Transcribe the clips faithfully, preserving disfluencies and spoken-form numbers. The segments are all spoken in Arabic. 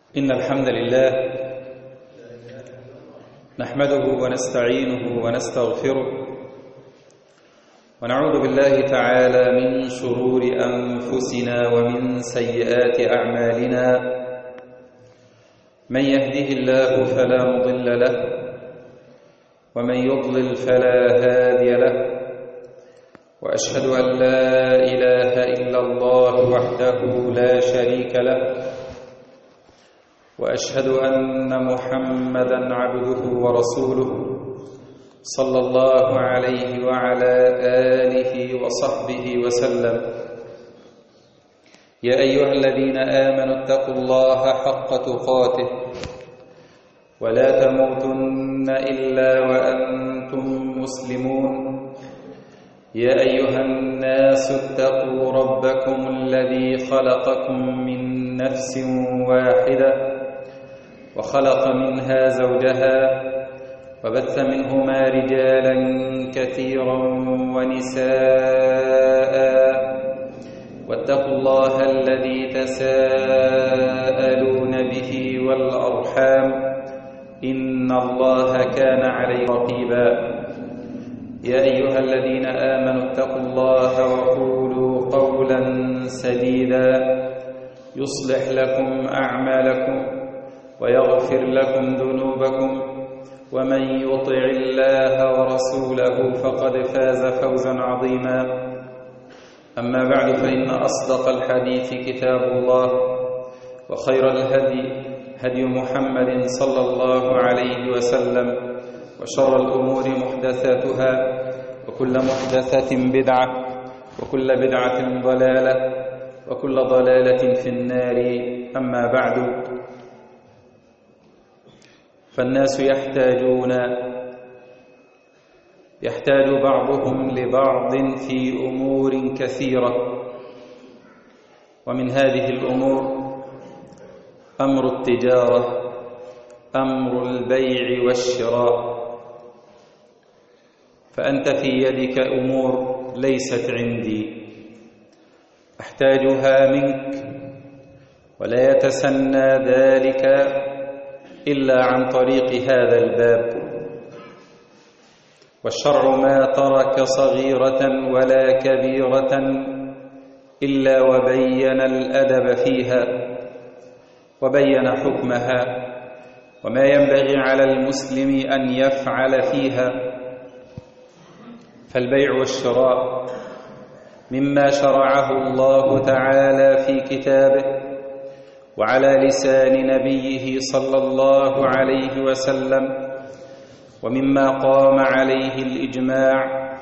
إن الحمد لله نحمده ونستعينه ونستغفره ونعوذ بالله تعالى من شرور أنفسنا ومن سيئات أعمالنا. من يهده الله فلا مضل له ومن يضلل فلا هادي له، وأشهد أن لا إله إلا الله وحده لا شريك له، وأشهد أن محمدًا عبده ورسوله صلى الله عليه وعلى آله وصحبه وسلم. يا أيها الذين آمنوا اتقوا الله حق تقاته ولا تموتن إلا وأنتم مسلمون. يا أيها الناس اتقوا ربكم الذي خلقكم من نفس واحدة وخلق منها زوجها وبث منهما رجالا كثيرا ونساء، واتقوا الله الذي تساءلون به والأرحام إن الله كان عليكم رقيبا. يا أيها الذين آمنوا اتقوا الله وقولوا قولا سديدا يصلح لكم أعمالكم ويغفر لكم ذنوبكم، ومن يطع الله ورسوله فقد فاز فوزا عظيما. أما بعد، فإن أصدق الحديث كتاب الله، وخير الهدي هدي محمد صلى الله عليه وسلم، وشر الأمور محدثاتها، وكل محدثة بدعة، وكل بدعة ضلالة، وكل ضلالة في النار. أما بعد، فالناس يحتاجون يحتاج بعضهم لبعض في أمور كثيرة، ومن هذه الأمور أمر التجارة، أمر البيع والشراء. فأنت في يدك أمور ليست عندي أحتاجها منك، ولا يتسنى ذلك إلا عن طريق هذا الباب. والشرع ما ترك صغيرة ولا كبيرة إلا وبين الأدب فيها، وبين حكمها، وما ينبغي على المسلم أن يفعل فيها. فالبيع والشراء مما شرعه الله تعالى في كتابه وعلى لسان نبيه صلى الله عليه وسلم، ومما قام عليه الإجماع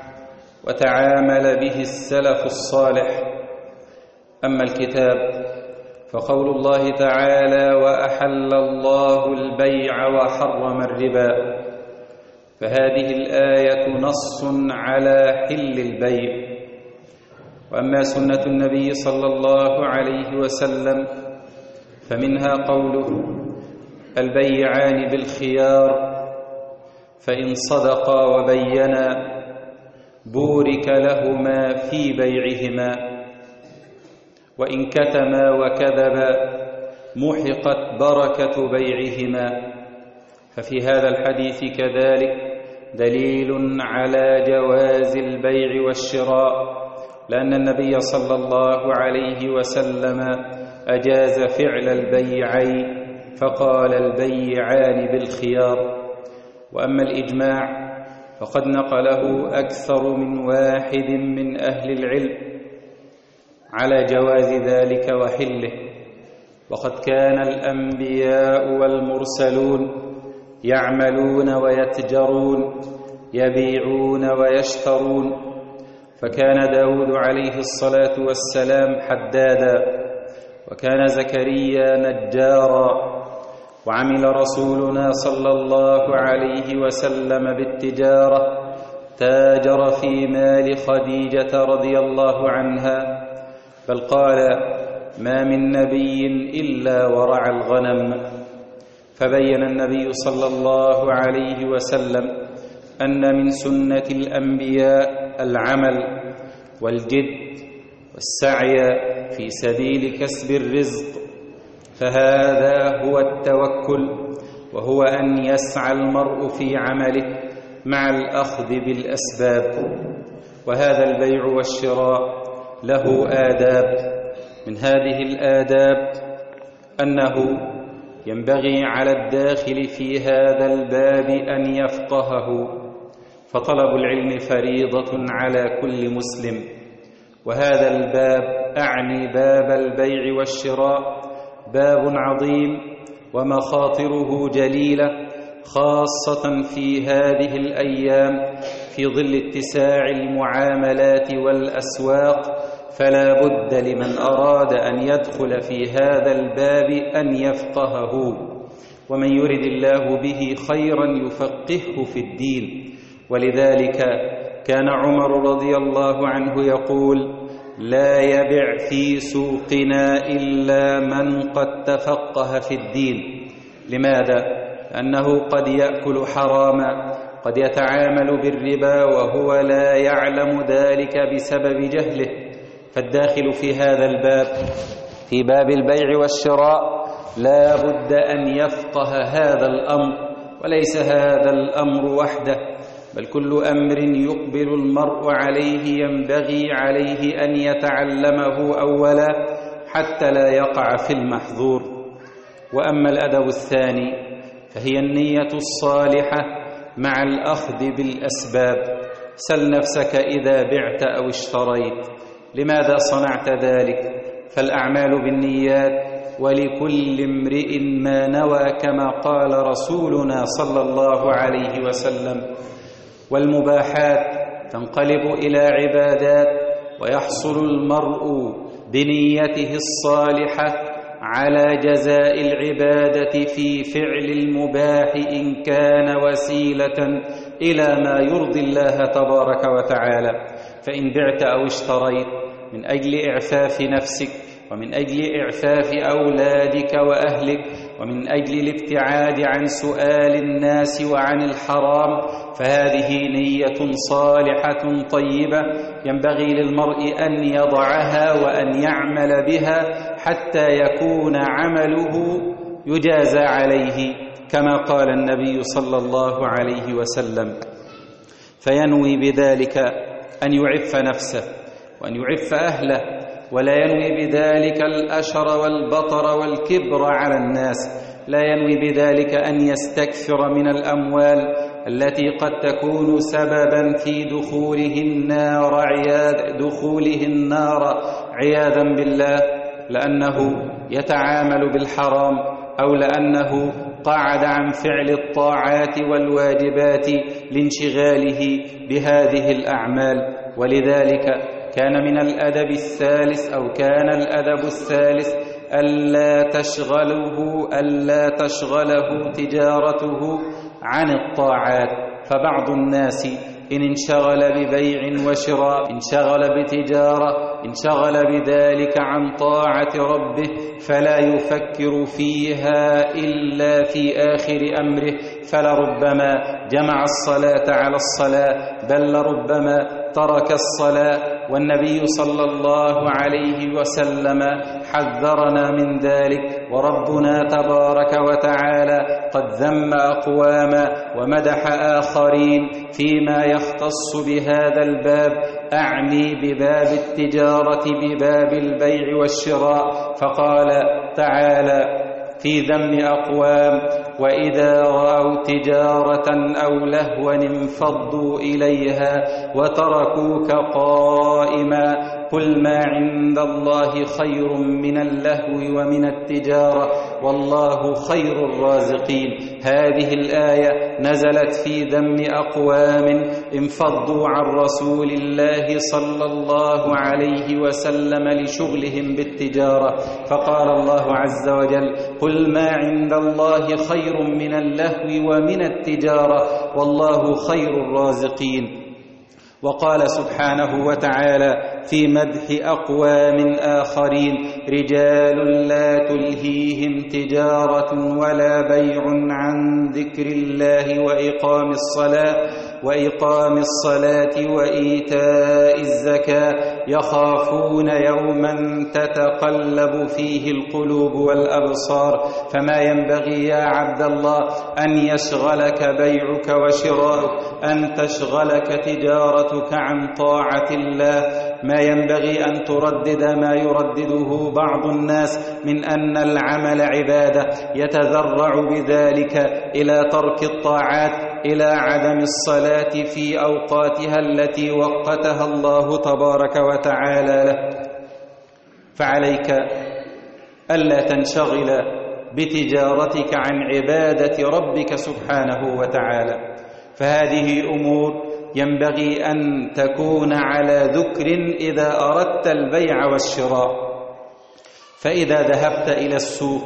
وتعامل به السلف الصالح. أما الكتاب فقول الله تعالى: وأحل الله البيع وحرم الربا. فهذه الآية نص على حل البيع. وأما سنة النبي صلى الله عليه وسلم فمنها قوله: البيعان بالخيار، فإن صدقا وبينا بورك لهما في بيعهما، وإن كتما وكذبا محقت بركة بيعهما. ففي هذا الحديث كذلك دليل على جواز البيع والشراء، لأن النبي صلى الله عليه وسلم أجاز فعل البيعين فقال: البيعان بالخيار. وأما الإجماع فقد نقله أكثر من واحد من أهل العلم على جواز ذلك وحله. وقد كان الأنبياء والمرسلون يعملون ويتجرون، يبيعون ويشترون. فكان داود عليه الصلاة والسلام حدادا، وكان زكريا نجارا، وعمل رسولنا صلى الله عليه وسلم بالتجارة، تاجر في مال خديجة رضي الله عنها، بل قال: ما من نبي إلا ورعى الغنم. فبين النبي صلى الله عليه وسلم أن من سنة الأنبياء العمل والجد والسعي في سبيل كسب الرزق، فهذا هو التوكل، وهو أن يسعى المرء في عمله مع الأخذ بالأسباب. وهذا البيع والشراء له آداب. من هذه الآداب أنه ينبغي على الداخل في هذا الباب أن يفقهه، فطلب العلم فريضة على كل مسلم. وهذا الباب أعني باب البيع والشراء باب عظيم ومخاطره جليلة، خاصة في هذه الأيام في ظل اتساع المعاملات والأسواق. فلا بد لمن أراد أن يدخل في هذا الباب أن يفقهه، ومن يرد الله به خيرا يفقهه في الدين. ولذلك كان عمر رضي الله عنه يقول: لا يبع في سوقنا إلا من قد تفقه في الدين. لماذا؟ لأنه قد يأكل حراما، قد يتعامل بالربا وهو لا يعلم ذلك بسبب جهله. فالداخل في هذا الباب، في باب البيع والشراء، لا بد أن يفقه هذا الأمر. وليس هذا الأمر وحده، بل كل أمر يقبل المرء عليه ينبغي عليه أن يتعلمه أولا حتى لا يقع في المحظور. وأما الأدب الثاني فهي النية الصالحة مع الأخذ بالأسباب. سل نفسك إذا بعت أو اشتريت لماذا صنعت ذلك؟ فالأعمال بالنيات، ولكل امرئ ما نوى كما قال رسولنا صلى الله عليه وسلم. والمباحات تنقلب إلى عبادات، ويحصل المرء بنيته الصالحة على جزاء العبادة في فعل المباح إن كان وسيلة إلى ما يرضي الله تبارك وتعالى. فإن بعت أو اشتريت من أجل إعفاف نفسك، ومن أجل إعفاف أولادك وأهلك، ومن أجل الابتعاد عن سؤال الناس وعن الحرام، فهذه نية صالحة طيبة ينبغي للمرء أن يضعها وأن يعمل بها حتى يكون عمله يجازى عليه كما قال النبي صلى الله عليه وسلم. فينوي بذلك أن يعف نفسه وأن يعف أهله، ولا ينوي بذلك الأشر والبطر والكبر على الناس. لا ينوي بذلك أن يستكثر من الأموال التي قد تكون سببا في دخوله النار عياذ دخوله النار عياذا بالله، لأنه يتعامل بالحرام أو لأنه قعد عن فعل الطاعات والواجبات لانشغاله بهذه الأعمال. ولذلك كان من الأدب الثالث أو كان الأدب الثالث ألا تشغله ألا تشغله تجارته عن الطاعات. فبعض الناس إن انشغل ببيع وشراء، انشغل بتجارة، انشغل بذلك عن طاعة ربه، فلا يفكر فيها إلا في آخر أمره، فلربما جمع الصلاة على الصلاة، بل لربما ترك الصلاة. والنبي صلى الله عليه وسلم حذرنا من ذلك، وربنا تبارك وتعالى قد ذم أقواما ومدح آخرين فيما يختص بهذا الباب، أعني بباب التجارة بباب البيع والشراء. فقال تعالى في ذم أقوام: وإذا رأوا تجارة أو لهوا انفضوا إليها وتركوك قائما قل ما عند الله خير من اللهو ومن التجارة والله خير الرازقين. هذه الآية نزلت في ذم أقوام انفضوا عن رسول الله صلى الله عليه وسلم لشغلهم بالتجارة، فقال الله عز وجل: قل ما عند الله خير من اللهو ومن التجارة والله خير الرازقين. وقال سبحانه وتعالى في مدح أقوام آخرين: رجال لا تلهيهم تجارة ولا بيع عن ذكر الله وإقام الصلاة وإقام الصلاة وإيتاء الزكاة يخافون يوما تتقلب فيه القلوب والأبصار. فما ينبغي يا عبد الله أن يشغلك بيعك وشراؤك، أن تشغلك تجارتك عن طاعة الله. ما ينبغي أن تردد ما يردده بعض الناس من أن العمل عبادة، يتذرع بذلك إلى ترك الطاعات، إلى عدم الصلاة في أوقاتها التي وقتها الله تبارك وتعالى له. فعليك ألا تنشغل بتجارتك عن عبادة ربك سبحانه وتعالى، فهذه أمور ينبغي أن تكون على ذكر إذا أردت البيع والشراء. فإذا ذهبت إلى السوق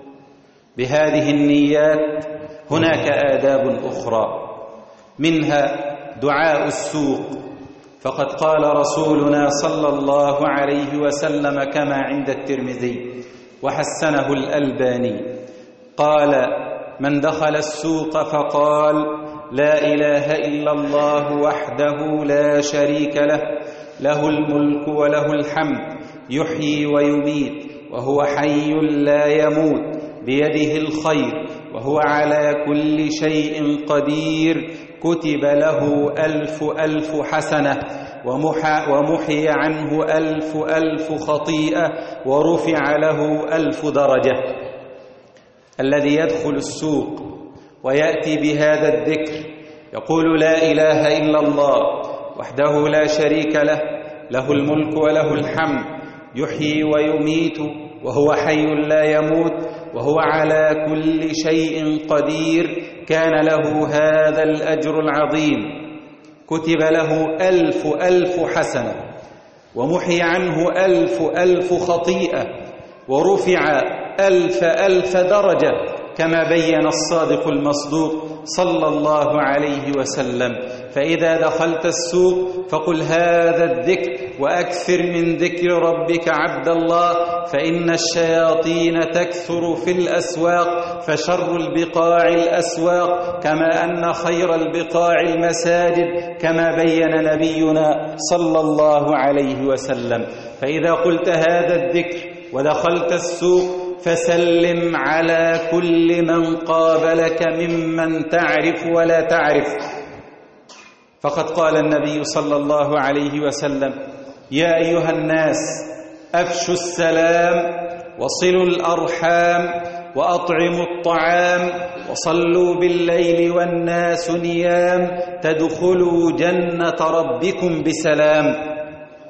بهذه النيات هناك آداب أخرى، منها دعاء السوق. فقد قال رسولنا صلى الله عليه وسلم كما عند الترمذي وحسنه الألباني، قال: من دخل السوق فقال: لا إله إلا الله وحده لا شريك له، له الملك وله الحمد، يحيي ويميت وهو حي لا يموت، بيده الخير وهو على كل شيء قدير، كتب له ألف ألف حسنة، ومحي عنه ألف ألف خطيئة، ورفع له ألف درجة. الذي يدخل السوق ويأتي بهذا الذكر يقول: لا إله إلا الله وحده لا شريك له، له الملك وله الحمد، يحيي ويميت وهو حي لا يموت، وهو على كل شيء قدير، كان له هذا الأجر العظيم، كتب له ألف ألف حسنة، ومحي عنه ألف ألف خطيئة، ورفع ألف ألف درجة، كما بين الصادق المصدوق صلى الله عليه وسلم. فإذا دخلت السوق فقل هذا الذكر، وأكثر من ذكر ربك عبد الله، فإن الشياطين تكثر في الأسواق، فشر البقاع الأسواق، كما أن خير البقاع المساجد، كما بين نبينا صلى الله عليه وسلم. فإذا قلت هذا الذكر ودخلت السوق فسلم على كل من قابلك ممن تعرف ولا تعرف. فقد قال النبي صلى الله عليه وسلم: يا أيها الناس أفشوا السلام، وصلوا الأرحام، وأطعموا الطعام، وصلوا بالليل والناس نيام، تدخلوا جنة ربكم بسلام.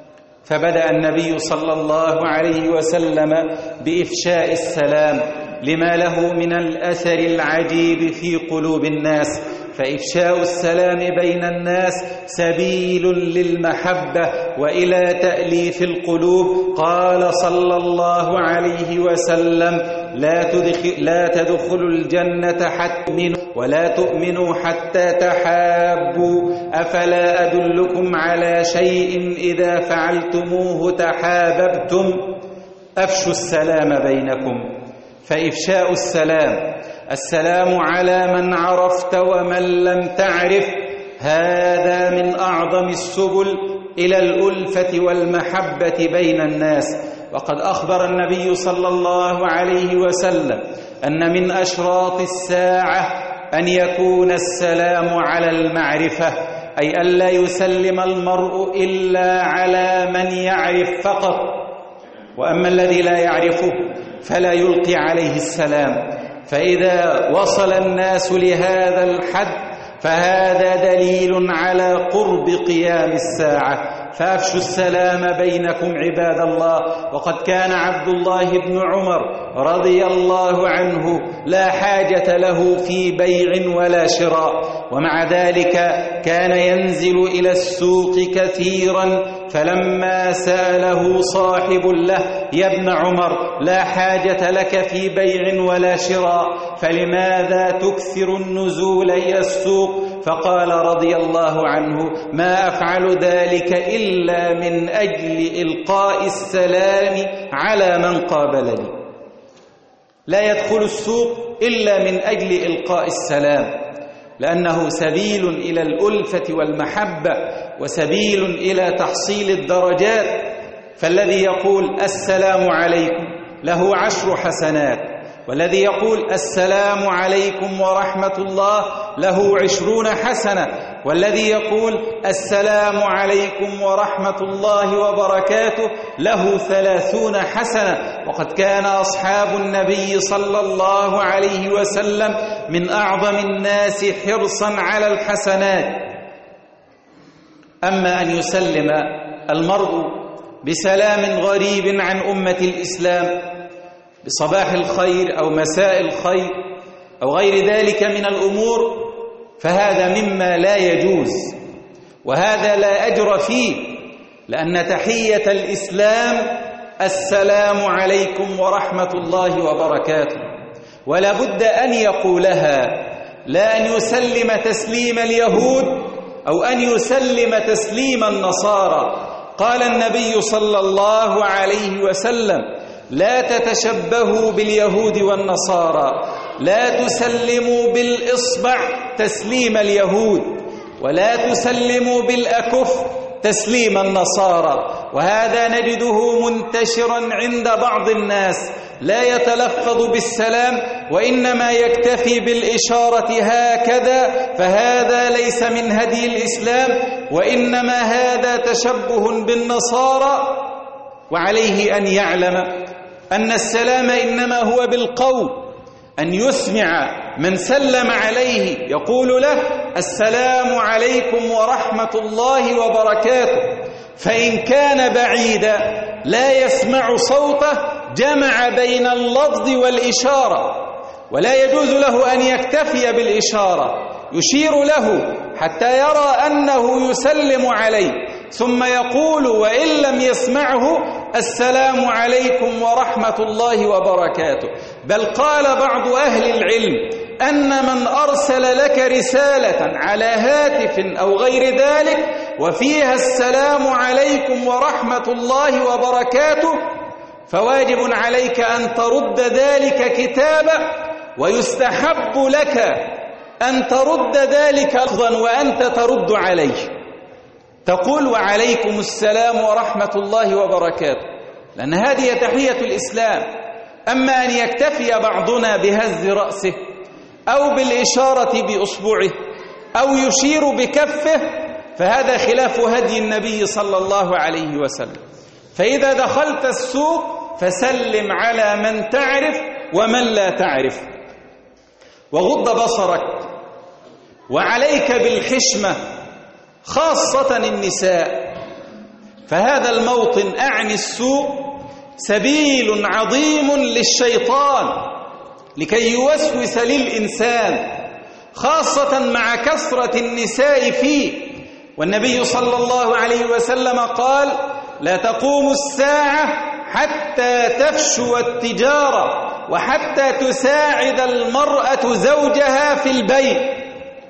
فبدأ النبي صلى الله عليه وسلم بإفشاء السلام لما له من الأثر العجيب في قلوب الناس. فإفشاء السلام بين الناس سبيل للمحبة وإلى تأليف القلوب. قال صلى الله عليه وسلم: لا تدخل لا تدخلوا الجنة حتى تؤمنوا، ولا تؤمنوا حتى تحابوا، أفلا أدلكم على شيء إذا فعلتموه تحاببتم؟ أفشوا السلام بينكم. فإفشاء السلام، السلام على من عرفت ومن لم تعرف، هذا من أعظم السبل إلى الألفة والمحبة بين الناس. وقد أخبر النبي صلى الله عليه وسلم أن من أشراط الساعة أن يكون السلام على المعرفة، أي ألا يسلم المرء إلا على من يعرف فقط، وأما الذي لا يعرفه فلا يلقي عليه السلام. فإذا وصل الناس لهذا الحد فهذا دليل على قرب قيام الساعة. فأفشوا السلام بينكم عباد الله. وقد كان عبد الله بن عمر رضي الله عنه لا حاجة له في بيع ولا شراء، ومع ذلك كان ينزل إلى السوق كثيرا. فلما سأله صاحب له: يا ابن عمر، لا حاجة لك في بيع ولا شراء، فلماذا تكثر النزول إلى السوق؟ فقال رضي الله عنه: ما أفعل ذلك إلا من أجل إلقاء السلام على من قابلني. لا يدخل السوق إلا من أجل إلقاء السلام. لأنه سبيل إلى الألفة والمحبة وسبيل إلى تحصيل الدرجات. فالذي يقول السلام عليكم له عشر حسنات، والذي يقول السلام عليكم ورحمة الله له عشرون حسنة، والذي يقول السلام عليكم ورحمة الله وبركاته له ثلاثون حسنة. وقد كان أصحاب النبي صلى الله عليه وسلم من أعظم الناس حرصا على الحسنات. أما أن يسلم المرء بسلام غريب عن أمة الإسلام بصباح الخير أو مساء الخير أو غير ذلك من الأمور، فهذا مما لا يجوز، وهذا لا أجر فيه، لأن تحية الإسلام السلام عليكم ورحمة الله وبركاته، ولا بد أن يقولها، لا أن يسلم تسليم اليهود أو أن يسلم تسليم النصارى. قال النبي صلى الله عليه وسلم: لا تتشبهوا باليهود والنصارى، لا تسلموا بالإصبع تسليم اليهود، ولا تسلموا بالأكف تسليم النصارى. وهذا نجده منتشرا عند بعض الناس، لا يتلفظ بالسلام وإنما يكتفي بالإشارة هكذا، فهذا ليس من هدي الإسلام، وإنما هذا تشبه بالنصارى. وعليه أن يعلم أن السلام إنما هو بالقول، أن يسمع من سلم عليه يقول له السلام عليكم ورحمة الله وبركاته، فإن كان بعيدا لا يسمع صوته جمع بين اللفظ والإشارة، ولا يجوز له أن يكتفي بالإشارة، يشير له حتى يرى أنه يسلم عليه، ثم يقول وإن لم يسمعه السلام عليكم ورحمة الله وبركاته. بل قال بعض أهل العلم أن من أرسل لك رسالة على هاتف أو غير ذلك وفيها السلام عليكم ورحمة الله وبركاته، فواجب عليك أن ترد ذلك كتابا، ويستحب لك أن ترد ذلك لفظا وأنت ترد عليه، تقول وعليكم السلام ورحمة الله وبركاته، لأن هذه تحية الإسلام. أما أن يكتفي بعضنا بهز رأسه أو بالإشارة بأصبعه أو يشير بكفه، فهذا خلاف هدي النبي صلى الله عليه وسلم. فإذا دخلت السوق فسلم على من تعرف ومن لا تعرف، وغض بصرك، وعليك بالحشمة خاصة النساء، فهذا الموطن أعني السوق سبيل عظيم للشيطان لكي يوسوس للإنسان، خاصة مع كثرة النساء فيه. والنبي صلى الله عليه وسلم قال: لا تقوم الساعة حتى تفشو التجارة وحتى تساعد المرأة زوجها في البيت.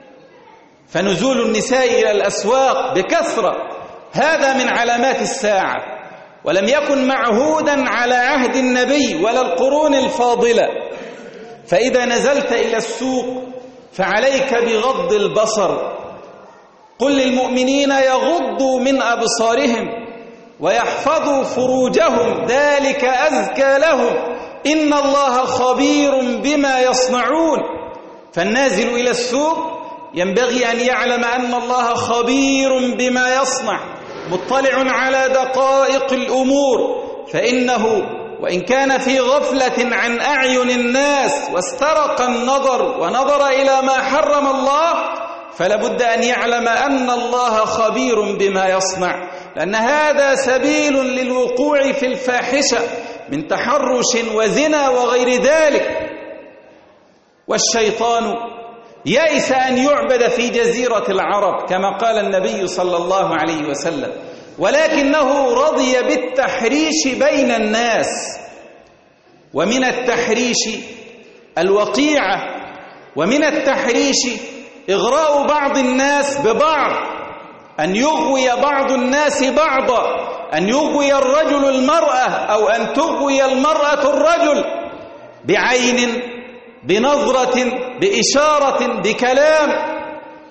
فنزول النساء إلى الأسواق بكثرة هذا من علامات الساعة، ولم يكن معهودا على عهد النبي ولا القرون الفاضلة. فإذا نزلت إلى السوق فعليك بغض البصر. قل للمؤمنين يغضوا من أبصارهم ويحفظوا فروجهم ذلك أزكى لهم إن الله خبير بما يصنعون. فالنازل إلى السوق ينبغي أن يعلم أن الله خبير بما يصنع، مطلع على دقائق الأمور، فإنه وإن كان في غفلة عن أعين الناس واسترق النظر ونظر إلى ما حرم الله، فلابد أن يعلم أن الله خبير بما يصنع، لأن هذا سبيل للوقوع في الفاحشة من تحرش وزنا وغير ذلك. والشيطان يئس أن يعبد في جزيرة العرب كما قال النبي صلى الله عليه وسلم، ولكنه رضي بالتحريش بين الناس. ومن التحريش الوقيعة، ومن التحريش إغراء بعض الناس ببعض، أن يغوي بعض الناس بعضا، أن يغوي الرجل المرأة أو أن تغوي المرأة الرجل بعين، بنظرة، بإشارة، بكلام.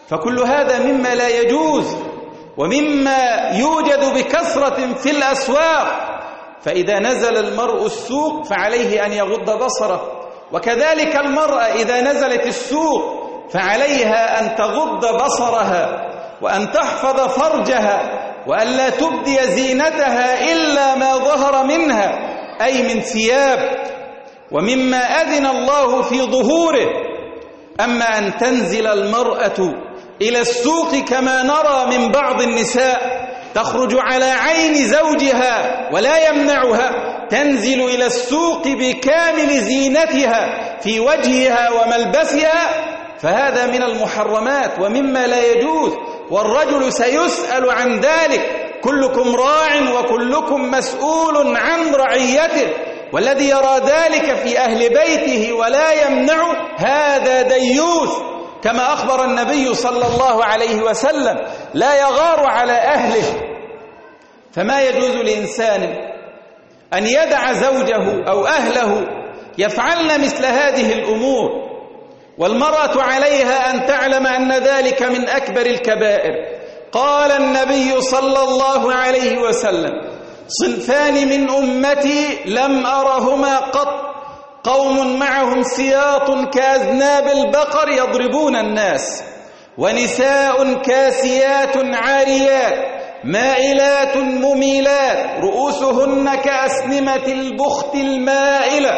فكل هذا مما لا يجوز ومما يوجد بكثرة في الأسواق. فإذا نزل المرء السوق فعليه أن يغض بصره، وكذلك المرأة إذا نزلت السوق فعليها أن تغض بصرها وأن تحفظ فرجها وأن لا تبدي زينتها إلا ما ظهر منها، أي من ثياب ومما أذن الله في ظهوره. أما أن تنزل المرأة إلى السوق كما نرى من بعض النساء تخرج على عين زوجها ولا يمنعها، تنزل إلى السوق بكامل زينتها في وجهها وملبسها، فهذا من المحرمات ومما لا يجوز، والرجل سيسأل عن ذلك. كلكم راع وكلكم مسؤول عن رعيته، والذي يرى ذلك في أهل بيته ولا يمنعه هذا ديوث، كما أخبر النبي صلى الله عليه وسلم: لا يغار على أهله. فما يجوز لإنسان أن يدع زوجه أو أهله يفعلن مثل هذه الأمور، والمرأة عليها أن تعلم أن ذلك من أكبر الكبائر. قال النبي صلى الله عليه وسلم: صنفان من أمتي لم أرهما قط، قوم معهم سياط كأذناب البقر يضربون الناس، ونساء كاسيات عاريات مائلات مميلات رؤوسهن كأسنمة البخت المائلة.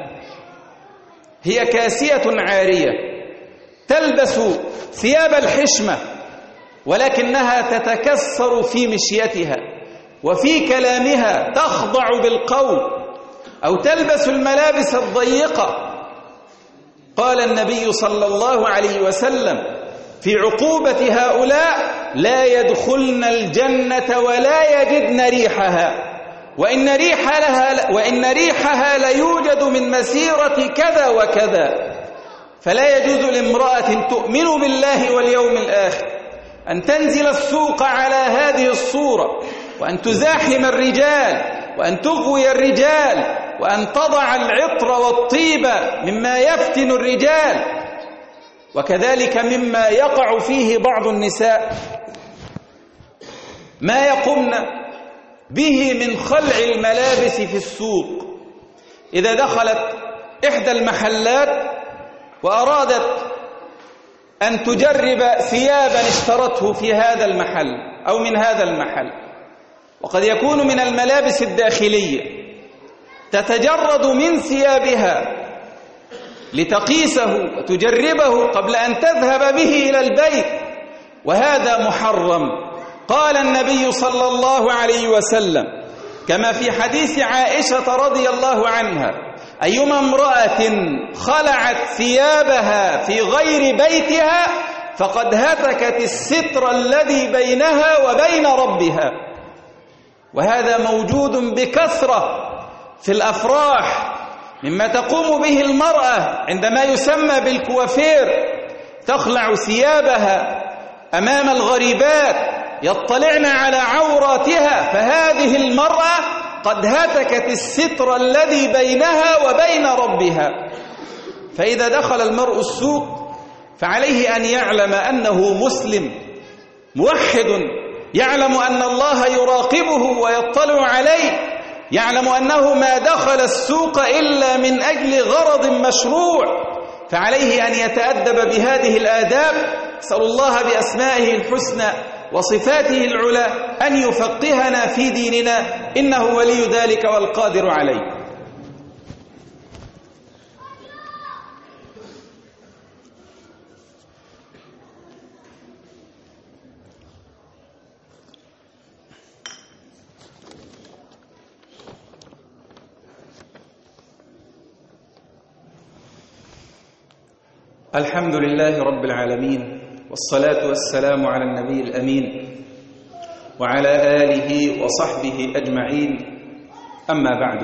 هي كاسية عارية تلبس ثياب الحشمة، ولكنها تتكسر في مشيتها وفي كلامها، تخضع بالقول أو تلبس الملابس الضيقة. قال النبي صلى الله عليه وسلم في عقوبة هؤلاء: لا يدخلن الجنة ولا يجدن ريحها، وإن ريحها وإن ريحها ليوجد من مسيرة كذا وكذا. فلا يجوز لامرأة تؤمن بالله واليوم الآخر أن تنزل السوق على هذه الصورة، وأن تزاحم الرجال، وأن تغوي الرجال، وأن تضع العطر والطيب مما يفتن الرجال، وكذلك مما يقع فيه بعض النساء ما يقمن به من خلع الملابس في السوق. إذا دخلت إحدى المحلات وأرادت أن تجرب ثيابا اشترته في هذا المحل أو من هذا المحل، وقد يكون من الملابس الداخلية، تتجرد من ثيابها لتقيسه وتجربه قبل أن تذهب به إلى البيت، وهذا محرم. قال النبي صلى الله عليه وسلم كما في حديث عائشة رضي الله عنها: أيما امرأة خلعت ثيابها في غير بيتها فقد هتكت الستر الذي بينها وبين ربها. وهذا موجود بكثرة في الأفراح، مما تقوم به المرأة عندما يسمى بالكوافير، تخلع ثيابها أمام الغريبات يطلعن على عوراتها، فهذه المرأة قد هتكت الستر الذي بينها وبين ربها. فإذا دخل المرء السوق فعليه أن يعلم أنه مسلم موحد، يعلم أن الله يراقبه ويطلع عليه، يعلم أنه ما دخل السوق إلا من أجل غرض مشروع، فعليه أن يتأدب بهذه الآداب. أسأل الله بأسمائه الحسنى وصفاته العلى أن يفقهنا في ديننا، إنه ولي ذلك والقادر عليه. الحمد لله رب العالمين، والصلاة والسلام على النبي الأمين وعلى آله وصحبه أجمعين، أما بعد.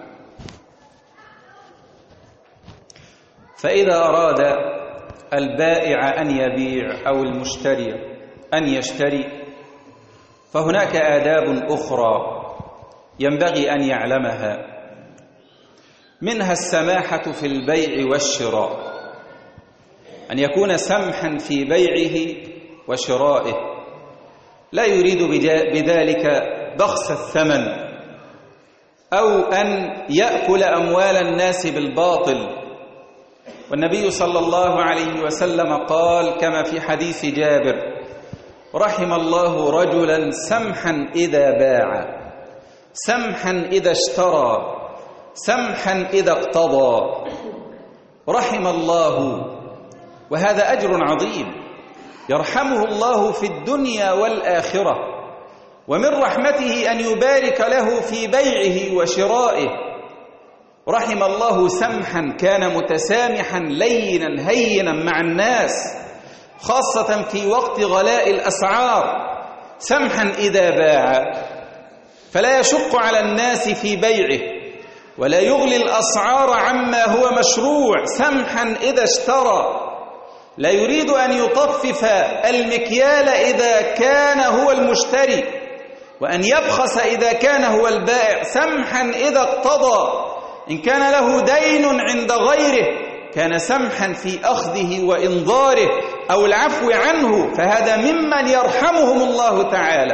فإذا أراد البائع أن يبيع أو المشتري أن يشتري، فهناك آداب أخرى ينبغي أن يعلمها، منها السماحة في البيع والشراء، أن يكون سمحا في بيعه وشرائه، لا يريد بذلك بخس الثمن أو أن يأكل أموال الناس بالباطل. والنبي صلى الله عليه وسلم قال كما في حديث جابر: رحم الله رجلا سمحا إذا باع، سمحا إذا اشترى، سمحا إذا اقتضى. رحم الله، وهذا أجر عظيم يرحمه الله في الدنيا والآخرة، ومن رحمته أن يبارك له في بيعه وشرائه. رحم الله سمحا كان متسامحا لينا هينا مع الناس، خاصة في وقت غلاء الأسعار. سمحا إذا باع، فلا يشق على الناس في بيعه ولا يغلي الأسعار عما هو مشروع. سمحا إذا اشترى، لا يريد أن يطفف المكيال إذا كان هو المشتري، وأن يبخس إذا كان هو البائع. سمحا إذا اقتضى، إن كان له دين عند غيره كان سمحا في أخذه وإنظاره أو العفو عنه، فهذا ممن يرحمهم الله تعالى.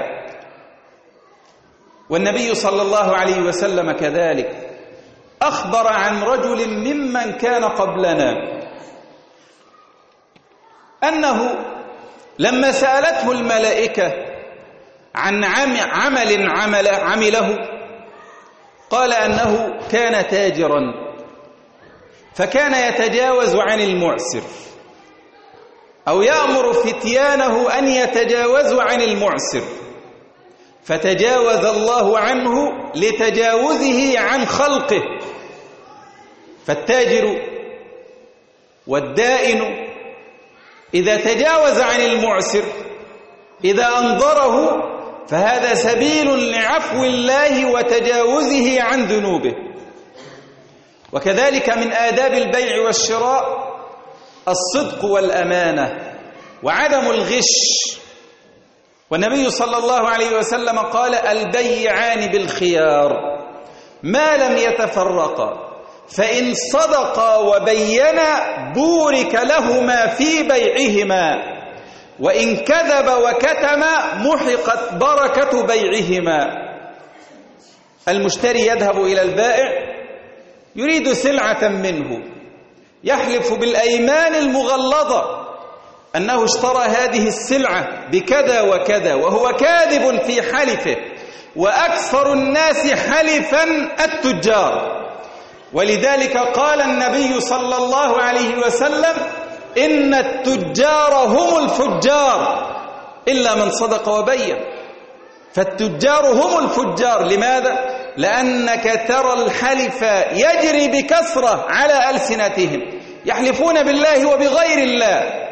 والنبي صلى الله عليه وسلم كذلك أخبر عن رجل ممن كان قبلنا أنه لما سألته الملائكة عن عمل عمل عمله قال أنه كان تاجرا، فكان يتجاوز عن المعسر أو يأمر فتيانه أن يتجاوزوا عن المعسر، فتجاوز الله عنه لتجاوزه عن خلقه. فالتاجر والدائن إذا تجاوز عن المعسر إذا أنظره فهذا سبيل لعفو الله وتجاوزه عن ذنوبه. وكذلك من آداب البيع والشراء الصدق والأمانة وعدم الغش. والنبي صلى الله عليه وسلم قال: البيعان بالخيار ما لم يتفرقا، فإن صدقا وبينا بورك لهما في بيعهما، وإن كذب وكتما محقت بركة بيعهما. المشتري يذهب إلى البائع يريد سلعة منه، يحلف بالأيمان المغلظة أنه اشترى هذه السلعة بكذا وكذا، وهو كاذب في حلفه، وأكثر الناس حلفا التجار. ولذلك قال النبي صلى الله عليه وسلم: إن التجار هم الفجار إلا من صدق وبين. فالتجار هم الفجار. لماذا؟ لأنك ترى الحلف يجري بكثرة على ألسنتهم، يحلفون بالله وبغير الله.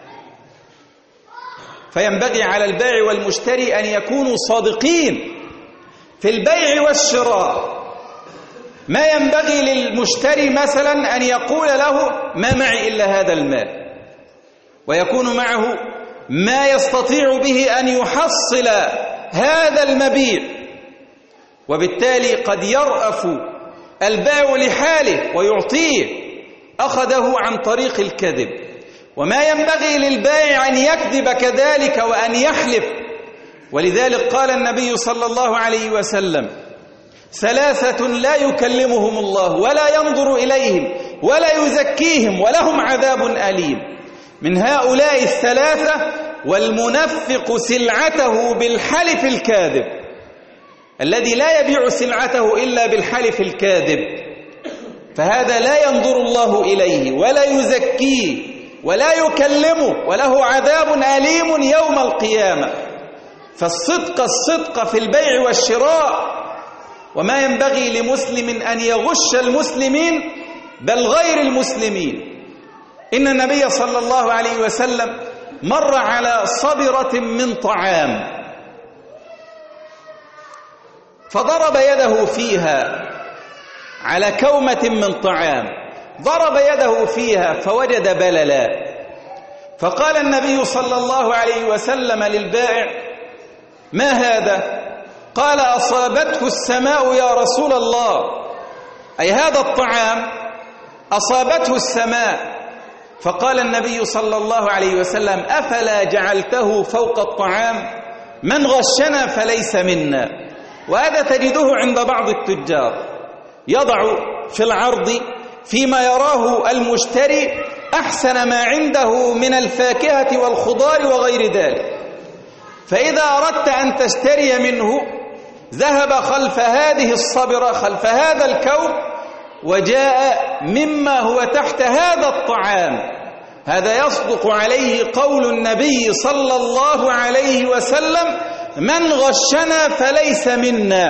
فينبغي على البائع والمشتري أن يكونوا صادقين في البيع والشراء. ما ينبغي للمشتري مثلا أن يقول له: ما معي إلا هذا المال، ويكون معه ما يستطيع به أن يحصل هذا المبيع، وبالتالي قد يرأف البائع لحاله ويعطيه، أخذه عن طريق الكذب. وما ينبغي للبائع أن يكذب كذلك وأن يحلف. ولذلك قال النبي صلى الله عليه وسلم: ثلاثة لا يكلمهم الله ولا ينظر إليهم ولا يزكيهم ولهم عذاب أليم. من هؤلاء الثلاثة والمنفق سلعته بالحلف الكاذب، الذي لا يبيع سلعته إلا بالحلف الكاذب، فهذا لا ينظر الله إليه ولا يزكيه ولا يكلمه وله عذاب أليم يوم القيامة. فالصدق الصدق في البيع والشراء. وما ينبغي لمسلم أن يغش المسلمين بل غير المسلمين. إن النبي صلى الله عليه وسلم مر على صبرة من طعام فضرب يده فيها على كومة من طعام، ضرب يده فيها فوجد بللا، فقال النبي صلى الله عليه وسلم للبائع: ما هذا؟ قال: أصابته السماء يا رسول الله. أي هذا الطعام أصابته السماء فقال النبي صلى الله عليه وسلم: أفلا جعلته فوق الطعام؟ من غشنا فليس منا. وهذا تجده عند بعض التجار، يضع في العرض فيما يراه المشتري أحسن ما عنده من الفاكهة والخضار وغير ذلك، فإذا أردت أن تشتري منه ذهب خلف هذه الصبرة، خلف هذا الكوم، وجاء مما هو تحت هذا الطعام. هذا يصدق عليه قول النبي صلى الله عليه وسلم: من غشنا فليس منا.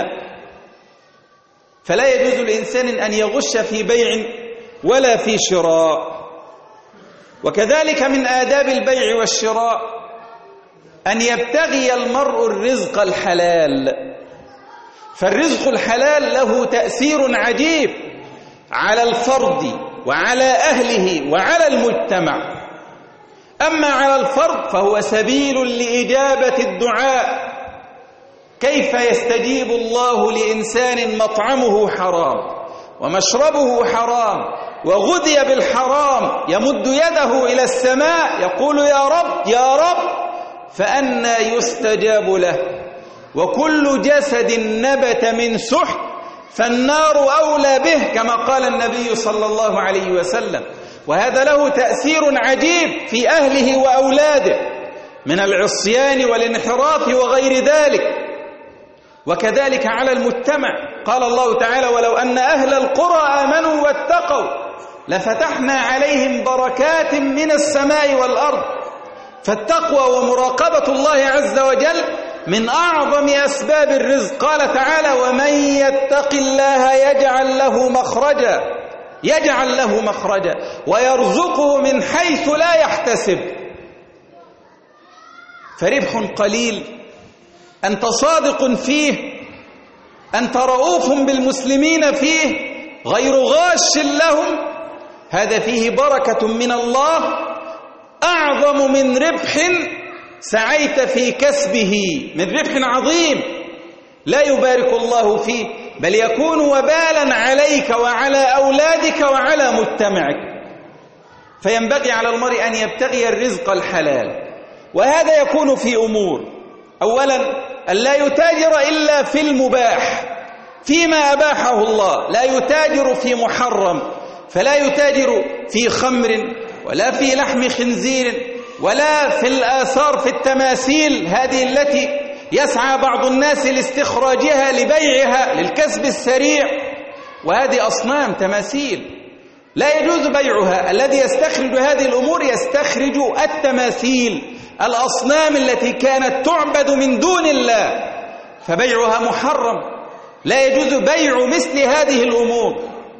فلا يجوز لإنسان أن يغش في بيع ولا في شراء. وكذلك من آداب البيع والشراء أن يبتغي المرء الرزق الحلال، فالرزق الحلال له تأثير عجيب على الفرد وعلى أهله وعلى المجتمع. أما على الفرد فهو سبيل لإجابة الدعاء. كيف يستجيب الله لإنسان مطعمه حرام ومشربه حرام وغذي بالحرام، يمد يده إلى السماء يقول: يا رب يا رب، فأنى يستجاب له؟ وكل جسد نبت من سحت فالنار أولى به، كما قال النبي صلى الله عليه وسلم. وهذا له تأثير عجيب في أهله وأولاده من العصيان والانحراف وغير ذلك. وكذلك على المجتمع، قال الله تعالى: ولو أن أهل القرى آمنوا واتقوا لفتحنا عليهم بركات من السماء والأرض. فالتقوى ومراقبة الله عز وجل من أعظم أسباب الرزق. قال تعالى: ومن يتق الله يجعل له مخرجا يجعل له مخرجا ويرزقه من حيث لا يحتسب. فربح قليل، أنت صادق فيه، أنت رؤوف بالمسلمين فيه، غير غاش لهم، هذا فيه بركة من الله أعظم من ربح سعيت في كسبه، من ربح عظيم لا يبارك الله فيه، بل يكون وبالا عليك وعلى أولادك وعلى مجتمعك. فينبغي على المرء أن يبتغي الرزق الحلال، وهذا يكون في أمور: أولا أن لا يتاجر إلا في المباح، فيما أباحه الله، لا يتاجر في محرم، فلا يتاجر في خمر ولا في لحم خنزير ولا في الآثار، في التماثيل هذه التي يسعى بعض الناس لاستخراجها لبيعها للكسب السريع، وهذه أصنام تماثيل لا يجوز بيعها. الذي يستخرج هذه الأمور يستخرج التماثيل، الأصنام التي كانت تعبد من دون الله، فبيعها محرم، لا يجوز بيع مثل هذه الأمور.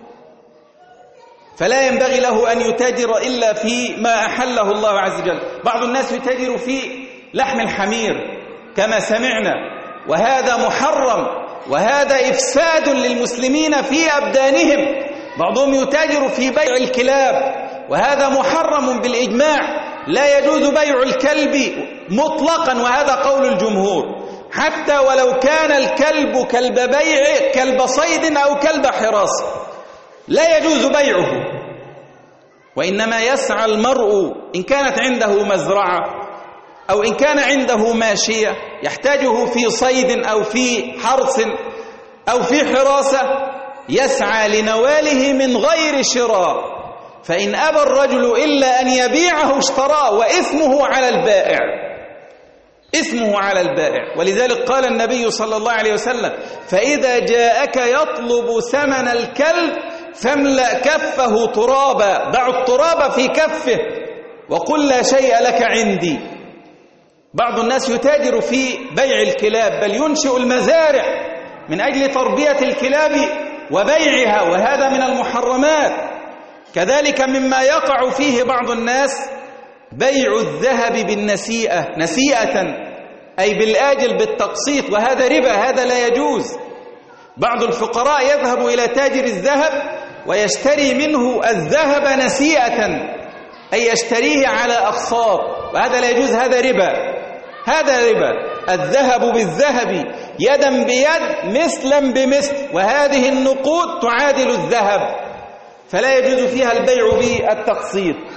فلا ينبغي له أن يتاجر إلا في ما أحله الله عز وجل. بعض الناس يتاجر في لحم الحمير كما سمعنا، وهذا محرم، وهذا إفساد للمسلمين في أبدانهم. بعضهم يتاجر في بيع الكلاب، وهذا محرم بالإجماع، لا يجوز بيع الكلب مطلقا، وهذا قول الجمهور، حتى ولو كان الكلب كلب بيع، كلب صيد أو كلب حراسة، لا يجوز بيعه. وإنما يسعى المرء إن كانت عنده مزرعة أو إن كان عنده ماشية يحتاجه في صيد أو في حرث أو في حراسة، يسعى لنواله من غير شراء. فإن أبى الرجل إلا أن يبيعه اشتراه، وإثمه على البائع، إثمه على البائع. ولذلك قال النبي صلى الله عليه وسلم: فإذا جاءك يطلب ثمن الكلب فاملأ كفه ترابا، ضع التراب في كفه وقل لا شيء لك عندي. بعض الناس يتاجر في بيع الكلاب، بل ينشئ المزارع من أجل تربية الكلاب وبيعها، وهذا من المحرمات. كذلك مما يقع فيه بعض الناس بيع الذهب بالنسيئة، نسيئة أي بالآجل بالتقسيط، وهذا ربا، هذا لا يجوز. بعض الفقراء يذهب إلى تاجر الذهب ويشتري منه الذهب نسيئة، أي يشتريه على أقساط، وهذا لا يجوز، هذا ربا، هذا ربا. الذهب بالذهب يدا بيد مثلا بمثل، وهذه النقود تعادل الذهب، فلا يجوز فيها البيع بالتقسيط.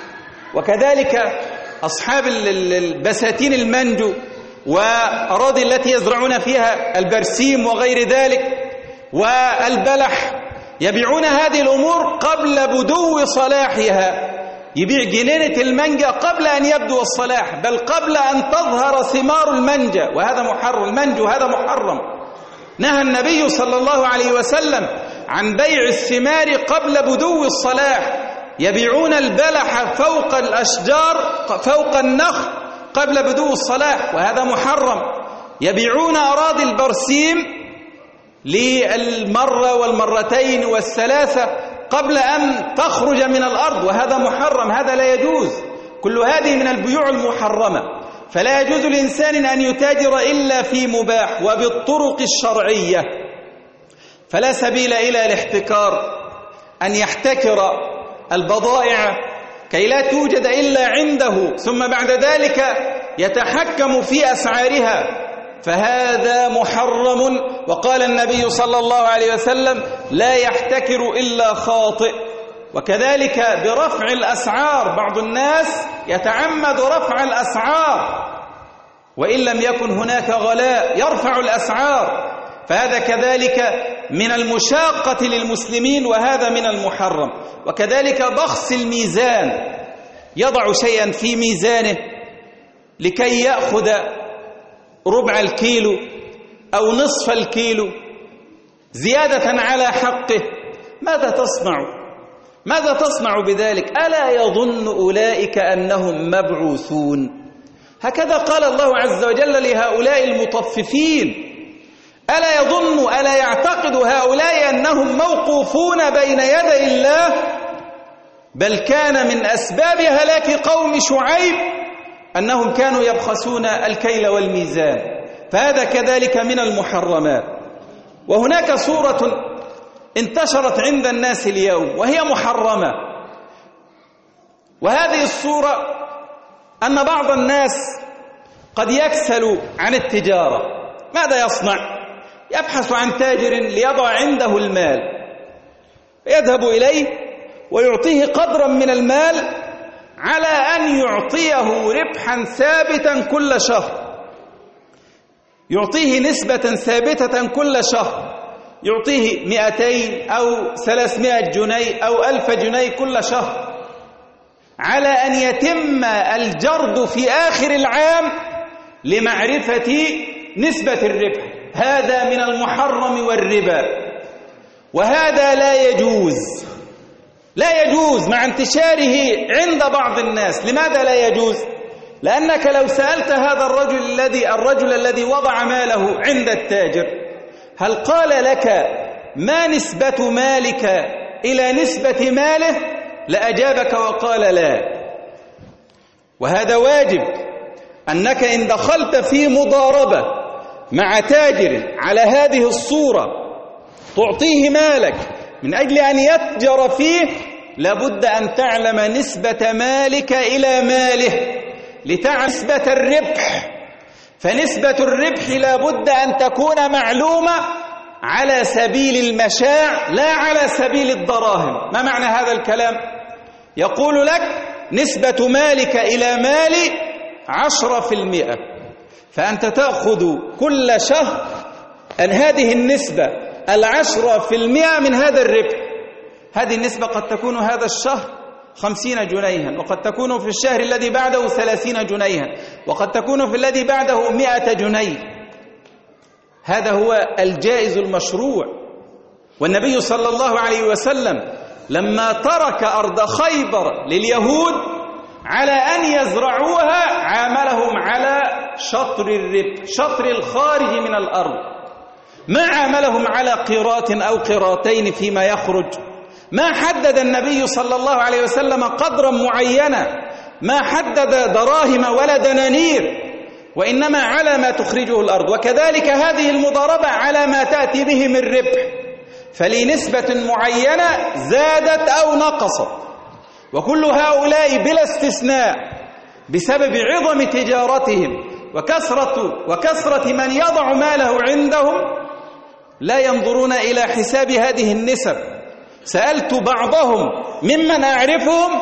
وكذلك أصحاب البساتين المنجو وأراضي التي يزرعون فيها البرسيم وغير ذلك والبلح، يبيعون هذه الأمور قبل بدو صلاحها. يبيع جنينة المانجا قبل أن يبدو الصلاح، بل قبل أن تظهر ثمار المانجا، وهذا محرم. المنجو هذا محرم. نهى النبي صلى الله عليه وسلم عن بيع الثمار قبل بدو الصلاح. يبيعون البلح فوق الأشجار فوق النخل قبل بدو الصلاح، وهذا محرم. يبيعون أراضي البرسيم للمرة والمرتين والثلاثة قبل أن تخرج من الأرض، وهذا محرم. هذا لا يجوز. كل هذه من البيوع المحرمة. فلا يجوز لإنسان أن يتاجر إلا في مباح وبالطرق الشرعية. فلا سبيل إلى الاحتكار، أن يحتكر البضائع كي لا توجد إلا عنده، ثم بعد ذلك يتحكم في أسعارها، فهذا محرم. وقال النبي صلى الله عليه وسلم: لا يحتكر إلا خاطئ. وكذلك برفع الأسعار، بعض الناس يتعمد رفع الأسعار وإن لم يكن هناك غلاء يرفع الأسعار، فهذا كذلك من المشاقة للمسلمين، وهذا من المحرم. وكذلك بخس الميزان، يضع شيئا في ميزانه لكي يأخذ ربع الكيلو أو نصف الكيلو زيادة على حقه. ماذا تصنع؟ ماذا تصنع بذلك؟ ألا يظن أولئك أنهم مبعوثون؟ هكذا قال الله عز وجل لهؤلاء المطففين. ألا يظن ألا يعتقد هؤلاء أنهم موقوفون بين يدي الله؟ بل كان من أسباب هلاك قوم شعيب أنهم كانوا يبخسون الكيل والميزان، فهذا كذلك من المحرمات. وهناك صورة انتشرت عند الناس اليوم وهي محرمة، وهذه الصورة أن بعض الناس قد يكسل عن التجارة. ماذا يصنع؟ يبحث عن تاجر ليضع عنده المال، يذهب إليه ويعطيه قدرا من المال على أن يعطيه ربحا ثابتا كل شهر، يعطيه نسبة ثابتة كل شهر، يعطيه مئتين أو ثلاثمائة جنيه أو ألف جنيه كل شهر، على أن يتم الجرد في آخر العام لمعرفة نسبة الربح. هذا من المحرم والربا، وهذا لا يجوز. لا يجوز مع انتشاره عند بعض الناس. لماذا لا يجوز؟ لأنك لو سألت هذا الرجل الذي الرجل الذي وضع ماله عند التاجر، هل قال لك ما نسبة مالك إلى نسبة ماله؟ لأجابك وقال لا. وهذا واجب أنك إن دخلت في مضاربة مع تاجر على هذه الصورة تعطيه مالك من أجل أن يتجر فيه، لابد أن تعلم نسبة مالك إلى ماله لتعلم نسبة الربح. فنسبة الربح لابد أن تكون معلومة على سبيل المشاع لا على سبيل الدراهم. ما معنى هذا الكلام؟ يقول لك نسبة مالك إلى مالي عشرة في المئة، فأنت تأخذ كل شهر أن هذه النسبة العشرة في المئة من هذا الربح. هذه النسبة قد تكون هذا الشهر خمسين جنيها، وقد تكون في الشهر الذي بعده ثلاثين جنيها، وقد تكون في الذي بعده مئة جنيه. هذا هو الجائز المشروع. والنبي صلى الله عليه وسلم لما ترك أرض خيبر لليهود على أن يزرعوها عاملهم على شطر الربح، شطر الخارج من الأرض، ما عاملهم على قيراط أو قيراطين فيما يخرج. ما حدد النبي صلى الله عليه وسلم قدرا معينا، ما حدد دراهم ولا دنانير، وإنما على ما تخرجه الأرض. وكذلك هذه المضاربة على ما تأتي به من ربح، فلنسبة معينة زادت أو نقصت. وكل هؤلاء بلا استثناء بسبب عظم تجارتهم وكثرة, وكثرة من يضع ماله عندهم لا ينظرون إلى حساب هذه النسب. سألت بعضهم ممن أعرفهم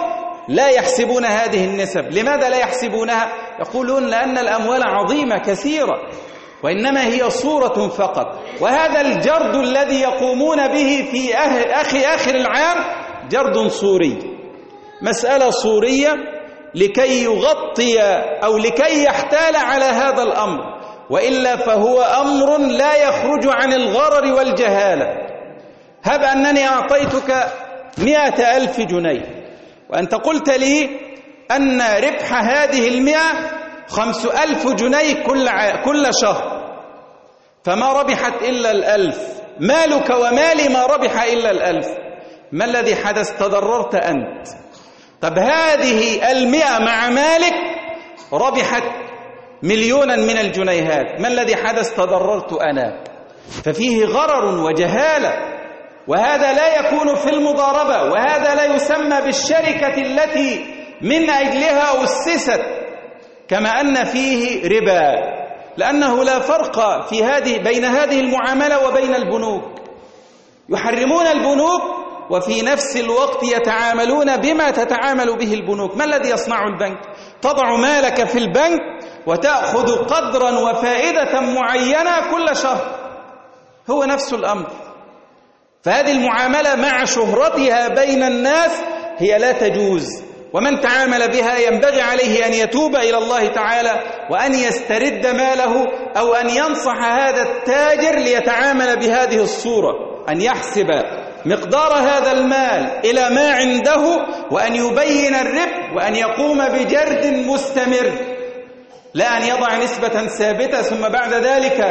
لا يحسبون هذه النسب. لماذا لا يحسبونها؟ يقولون لأن الأموال عظيمة كثيرة، وإنما هي صورة فقط. وهذا الجرد الذي يقومون به في أخي آخر العام جرد صوري، مسألة صورية لكي يغطي أو لكي يحتال على هذا الأمر، وإلا فهو أمر لا يخرج عن الغرر والجهالة. هب أنني أعطيتك مئة ألف جنيه وأنت قلت لي أن ربح هذه المئة خمس ألف جنيه كل, كل شهر، فما ربحت إلا الألف، مالك ومالي ما ربح إلا الألف. ما الذي حدث؟ تضررت أنت. طب هذه المئة مع مالك ربحت مليونا من الجنيهات، ما الذي حدث؟ تضررت أنا. ففيه غرر وجهالة، وهذا لا يكون في المضاربة، وهذا لا يسمى بالشركة التي من أجلها أسست، كما أن فيه ربا، لأنه لا فرق في هذه بين هذه المعاملة وبين البنوك. يحرمون البنوك وفي نفس الوقت يتعاملون بما تتعامل به البنوك. ما الذي يصنع البنك؟ تضع مالك في البنك وتأخذ قدرا وفائدة معينة كل شهر، هو نفس الأمر. فهذه المعاملة مع شهرتها بين الناس هي لا تجوز، ومن تعامل بها ينبغي عليه أن يتوب إلى الله تعالى وأن يسترد ماله، أو أن ينصح هذا التاجر ليتعامل بهذه الصورة، أن يحسب مقدار هذا المال إلى ما عنده، وأن يبين الربح، وأن يقوم بجرد مستمر، لا أن يضع نسبة ثابتة ثم بعد ذلك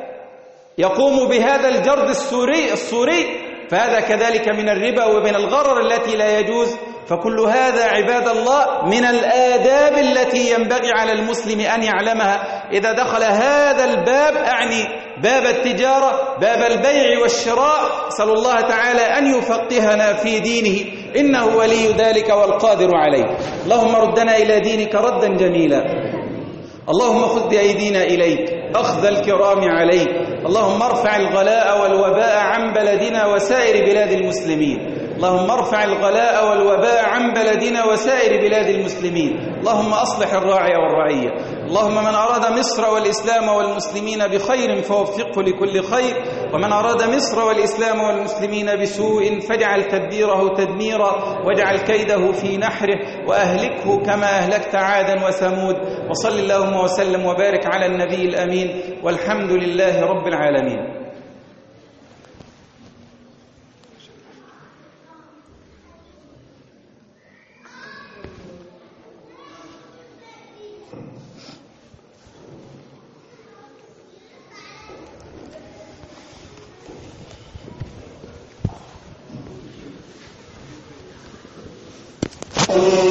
يقوم بهذا الجرد السوري الصوري، فهذا كذلك من الربا ومن الغرر التي لا يجوز. فكل هذا عباد الله من الآداب التي ينبغي على المسلم أن يعلمها إذا دخل هذا الباب، أعني باب التجارة، باب البيع والشراء. أسأل الله تعالى أن يفقهنا في دينه، إنه ولي ذلك والقادر عليه. اللهم ردنا إلى دينك ردا جميلا، اللهم خذ بأيدينا إليك أخذ الكرام عليك. اللهم ارفع الغلاء والوباء عن بلدنا وسائر بلاد المسلمين. اللهم ارفع الغلاء والوباء عن بلدنا وسائر بلاد المسلمين. اللهم أصلح الراعي والرعية. اللهم من أراد مصر والإسلام والمسلمين بخير فوفقه لكل خير، ومن أراد مصر والإسلام والمسلمين بسوء فاجعل تدبيره تدميرا، واجعل كيده في نحره، وأهلكه كما أهلكت عادا وثمود. وصل اللهم وسلم وبارك على النبي الأمين، والحمد لله رب العالمين. Oh